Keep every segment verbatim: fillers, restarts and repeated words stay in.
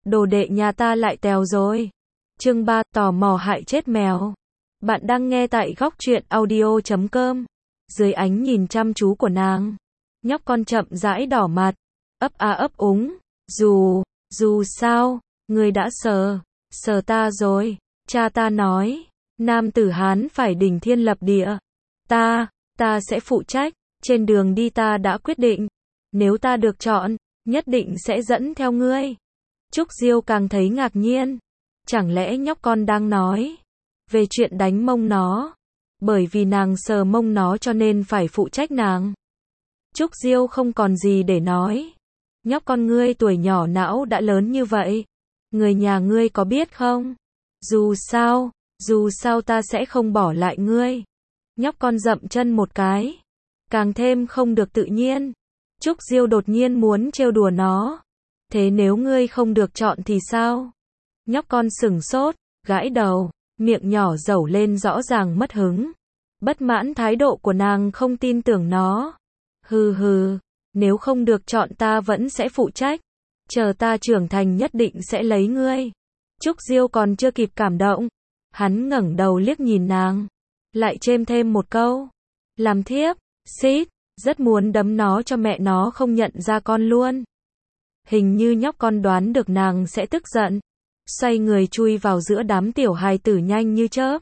đồ đệ nhà ta lại tèo rồi. Chương ba, tò mò hại chết mèo. Bạn đang nghe tại góc truyện audio chấm com. Dưới ánh nhìn chăm chú của nàng, nhóc con chậm rãi đỏ mặt, ấp a ấp úng, dù, dù sao, ngươi đã sờ, sờ ta rồi, cha ta nói, nam tử Hán phải đỉnh thiên lập địa, ta, ta sẽ phụ trách, trên đường đi ta đã quyết định, nếu ta được chọn, nhất định sẽ dẫn theo ngươi. Trúc Diêu càng thấy ngạc nhiên, chẳng lẽ nhóc con đang nói về chuyện đánh mông nó, bởi vì nàng sờ mông nó cho nên phải phụ trách nàng. Trúc Diêu không còn gì để nói. Nhóc con ngươi tuổi nhỏ não đã lớn như vậy, người nhà ngươi có biết không? Dù sao, dù sao ta sẽ không bỏ lại ngươi. Nhóc con dậm chân một cái, càng thêm không được tự nhiên. Trúc Diêu đột nhiên muốn trêu đùa nó. Thế nếu ngươi không được chọn thì sao? Nhóc con sửng sốt, gãi đầu, miệng nhỏ dẩu lên rõ ràng mất hứng. Bất mãn thái độ của nàng không tin tưởng nó. Hừ hừ, nếu không được chọn ta vẫn sẽ phụ trách. Chờ ta trưởng thành nhất định sẽ lấy ngươi. Trúc Diêu còn chưa kịp cảm động. Hắn ngẩng đầu liếc nhìn nàng. Lại chêm thêm một câu. Làm thiếp, xít, rất muốn đấm nó cho mẹ nó không nhận ra con luôn. Hình như nhóc con đoán được nàng sẽ tức giận. Xoay người chui vào giữa đám tiểu hài tử nhanh như chớp.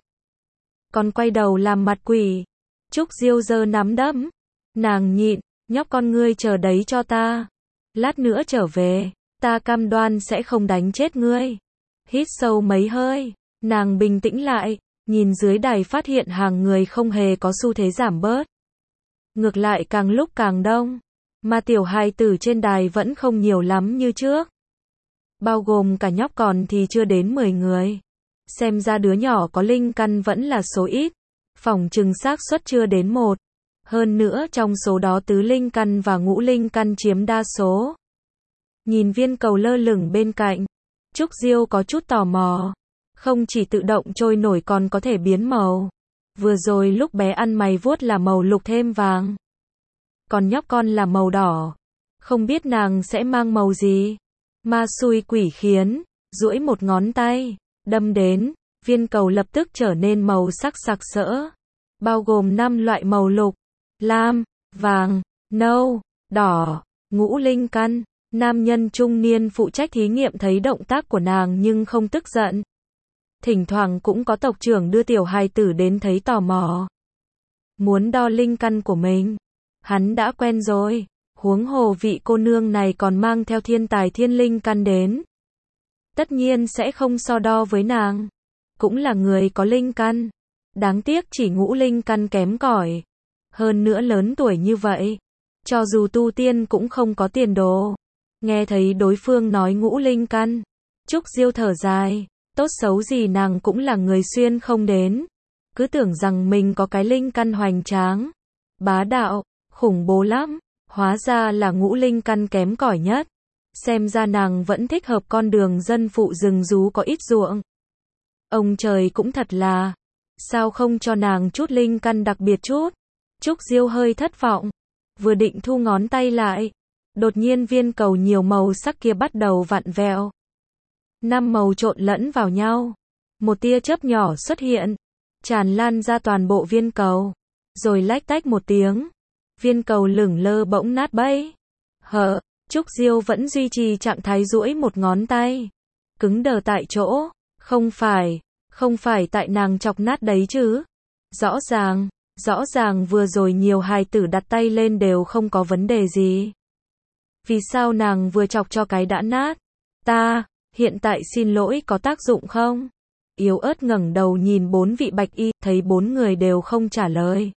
Còn quay đầu làm mặt quỷ. Trúc Diêu giơ nắm đấm. Nàng nhịn, nhóc con ngươi chờ đấy cho ta. Lát nữa trở về, ta cam đoan sẽ không đánh chết ngươi. Hít sâu mấy hơi, nàng bình tĩnh lại, nhìn dưới đài phát hiện hàng người không hề có xu thế giảm bớt. Ngược lại càng lúc càng đông, mà tiểu hài tử trên đài vẫn không nhiều lắm như trước. Bao gồm cả nhóc còn thì chưa đến mười người. Xem ra đứa nhỏ có linh căn vẫn là số ít. Phỏng chừng xác suất chưa đến một. Hơn nữa trong số đó tứ linh căn và ngũ linh căn chiếm đa số. Nhìn viên cầu lơ lửng bên cạnh, Trúc Diêu có chút tò mò. Không chỉ tự động trôi nổi còn có thể biến màu. Vừa rồi lúc bé ăn mày vuốt là màu lục thêm vàng. Còn nhóc con là màu đỏ. Không biết nàng sẽ mang màu gì. Ma xui quỷ khiến, duỗi một ngón tay, đâm đến, viên cầu lập tức trở nên màu sắc sặc sỡ. Bao gồm năm loại màu lục, lam, vàng, nâu, đỏ, ngũ linh căn. Nam nhân trung niên phụ trách thí nghiệm thấy động tác của nàng nhưng không tức giận. Thỉnh thoảng cũng có tộc trưởng đưa tiểu hài tử đến thấy tò mò. Muốn đo linh căn của mình. Hắn đã quen rồi. Huống hồ vị cô nương này còn mang theo thiên tài thiên linh căn đến. Tất nhiên sẽ không so đo với nàng. Cũng là người có linh căn. Đáng tiếc chỉ ngũ linh căn kém cỏi. Hơn nữa lớn tuổi như vậy. Cho dù tu tiên cũng không có tiền đồ. Nghe thấy đối phương nói ngũ linh căn. Trúc Diêu thở dài. Tốt xấu gì nàng cũng là người xuyên không đến. Cứ tưởng rằng mình có cái linh căn hoành tráng. Bá đạo, khủng bố lắm. Hóa ra là ngũ linh căn kém cỏi nhất. Xem ra nàng vẫn thích hợp con đường dân phụ rừng rú có ít ruộng. Ông trời cũng thật là. Sao không cho nàng chút linh căn đặc biệt chút? Trúc Diêu hơi thất vọng. Vừa định thu ngón tay lại. Đột nhiên viên cầu nhiều màu sắc kia bắt đầu vặn vẹo. Năm màu trộn lẫn vào nhau. Một tia chớp nhỏ xuất hiện. Tràn lan ra toàn bộ viên cầu. Rồi lách tách một tiếng. Viên cầu lửng lơ bỗng nát bấy. Hờ, Trúc Diêu vẫn duy trì trạng thái duỗi một ngón tay. Cứng đờ tại chỗ. Không phải, không phải tại nàng chọc nát đấy chứ. Rõ ràng, rõ ràng vừa rồi nhiều hài tử đặt tay lên đều không có vấn đề gì. Vì sao nàng vừa chọc cho cái đã nát? Ta, hiện tại xin lỗi có tác dụng không? Yếu ớt ngẩng đầu nhìn bốn vị bạch y, thấy bốn người đều không trả lời.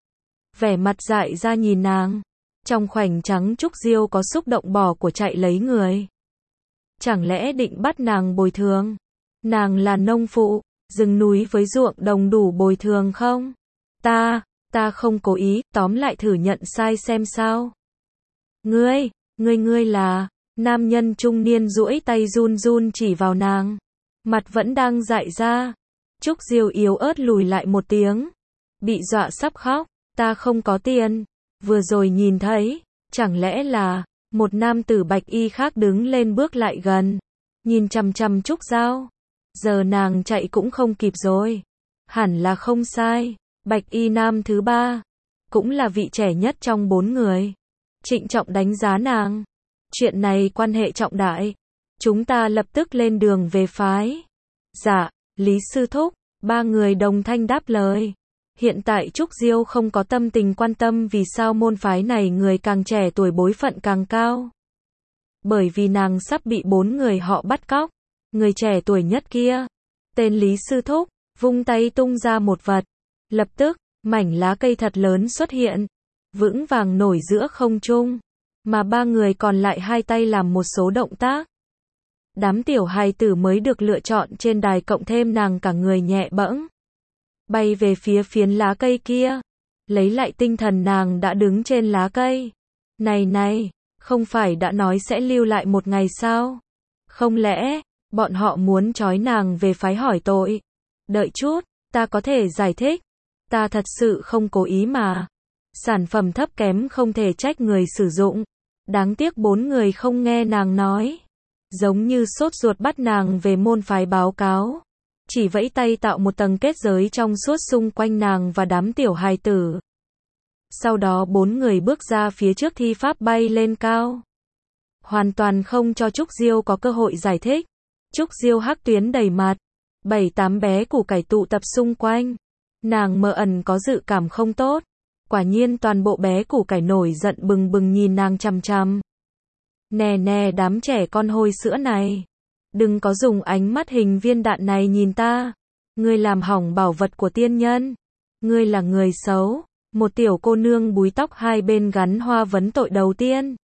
Vẻ mặt dại ra nhìn nàng. Trong khoảnh trắng Trúc Diêu có xúc động bỏ của chạy lấy người. Chẳng lẽ định bắt nàng bồi thường? Nàng là nông phụ, rừng núi với ruộng đồng đủ bồi thường không? Ta, ta không cố ý, tóm lại thử nhận sai xem sao. Ngươi, ngươi ngươi là, nam nhân trung niên duỗi tay run run chỉ vào nàng. Mặt vẫn đang dại ra. Trúc Diêu yếu ớt lùi lại một tiếng. Bị dọa sắp khóc. Ta không có tiền. Vừa rồi nhìn thấy. Chẳng lẽ là một nam tử bạch y khác đứng lên bước lại gần. nhìn chằm chằm Trúc Giao. Giờ nàng chạy cũng không kịp rồi. Hẳn là không sai. Bạch y nam thứ ba, cũng là vị trẻ nhất trong bốn người. Trịnh trọng đánh giá nàng. Chuyện này quan hệ trọng đại. Chúng ta lập tức lên đường về phái. Dạ, Lý sư thúc. Ba người đồng thanh đáp lời. Hiện tại Trúc Diêu không có tâm tình quan tâm vì sao môn phái này người càng trẻ tuổi bối phận càng cao. Bởi vì nàng sắp bị bốn người họ bắt cóc. Người trẻ tuổi nhất kia, tên Lý sư thúc, vung tay tung ra một vật. Lập tức, mảnh lá cây thật lớn xuất hiện, vững vàng nổi giữa không trung, mà ba người còn lại hai tay làm một số động tác. Đám tiểu hài tử mới được lựa chọn trên đài cộng thêm nàng cả người nhẹ bẫng, bay về phía phiến lá cây kia. Lấy lại tinh thần nàng đã đứng trên lá cây. Này này, không phải đã nói sẽ lưu lại một ngày sao? Không lẽ, bọn họ muốn trói nàng về phái hỏi tội? Đợi chút, ta có thể giải thích. Ta thật sự không cố ý mà. Sản phẩm thấp kém không thể trách người sử dụng. Đáng tiếc bốn người không nghe nàng nói. Giống như sốt ruột bắt nàng về môn phái báo cáo. Chỉ vẫy tay tạo một tầng kết giới trong suốt xung quanh nàng và đám tiểu hài tử. Sau đó bốn người bước ra phía trước thi pháp bay lên cao. Hoàn toàn không cho Trúc Diêu có cơ hội giải thích. Trúc Diêu hắc tuyến đầy mặt. Bảy tám bé củ cải tụ tập xung quanh. Nàng mơ ẩn có dự cảm không tốt. Quả nhiên toàn bộ bé củ cải nổi giận bừng bừng nhìn nàng chằm chằm. Nè nè đám trẻ con hôi sữa này. Đừng có dùng ánh mắt hình viên đạn này nhìn ta. Ngươi làm hỏng bảo vật của tiên nhân. Ngươi là người xấu. Một tiểu cô nương búi tóc hai bên gắn hoa vấn tội đầu tiên.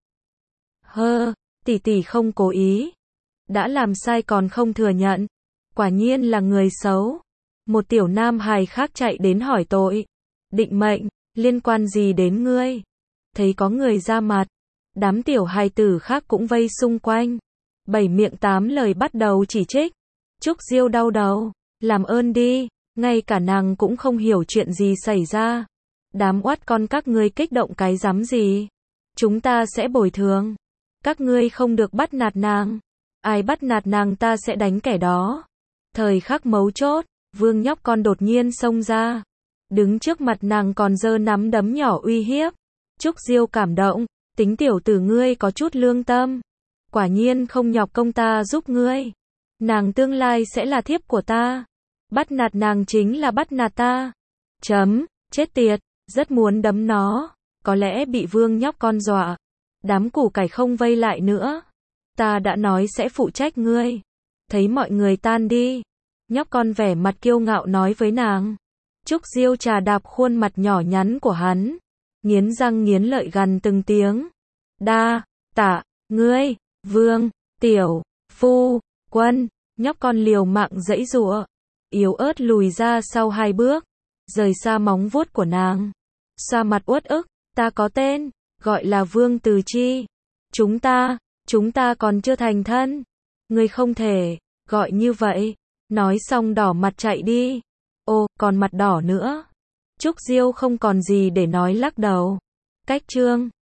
Hơ, tỷ tỷ không cố ý. Đã làm sai còn không thừa nhận. Quả nhiên là người xấu. Một tiểu nam hài khác chạy đến hỏi tội. Định mệnh, liên quan gì đến ngươi? Thấy có người ra mặt. Đám tiểu hài tử khác cũng vây xung quanh. Bảy miệng tám lời bắt đầu chỉ trích. Trúc Diêu đau đầu. Làm ơn đi. Ngay cả nàng cũng không hiểu chuyện gì xảy ra. Đám oát con các ngươi kích động cái rắm gì? Chúng ta sẽ bồi thường. Các ngươi không được bắt nạt nàng. Ai bắt nạt nàng ta sẽ đánh kẻ đó. Thời khắc mấu chốt, Vương nhóc con đột nhiên xông ra. Đứng trước mặt nàng còn giơ nắm đấm nhỏ uy hiếp. Trúc Diêu cảm động. Tính tiểu tử ngươi có chút lương tâm. Quả nhiên không nhọc công ta giúp ngươi. Nàng tương lai sẽ là thiếp của ta. Bắt nạt nàng chính là bắt nạt ta. Chấm, chết tiệt. Rất muốn đấm nó. Có lẽ bị Vương nhóc con dọa. Đám củ cải không vây lại nữa. Ta đã nói sẽ phụ trách ngươi. Thấy mọi người tan đi. Nhóc con vẻ mặt kiêu ngạo nói với nàng. Trúc Diêu trà đạp khuôn mặt nhỏ nhắn của hắn. Nghiến răng nghiến lợi gằn từng tiếng. Đa, tạ, ngươi, Vương, tiểu, phu, quân. Nhóc con liều mạng giãy giụa. Yếu ớt lùi ra sau hai bước. Rời xa móng vuốt của nàng. Xoa mặt uất ức. Ta có tên. Gọi là Vương Từ Chi. Chúng ta, chúng ta còn chưa thành thân. Ngươi không thể, gọi như vậy. Nói xong đỏ mặt chạy đi. Ô, còn mặt đỏ nữa. Trúc Diêu không còn gì để nói lắc đầu. Cách chương.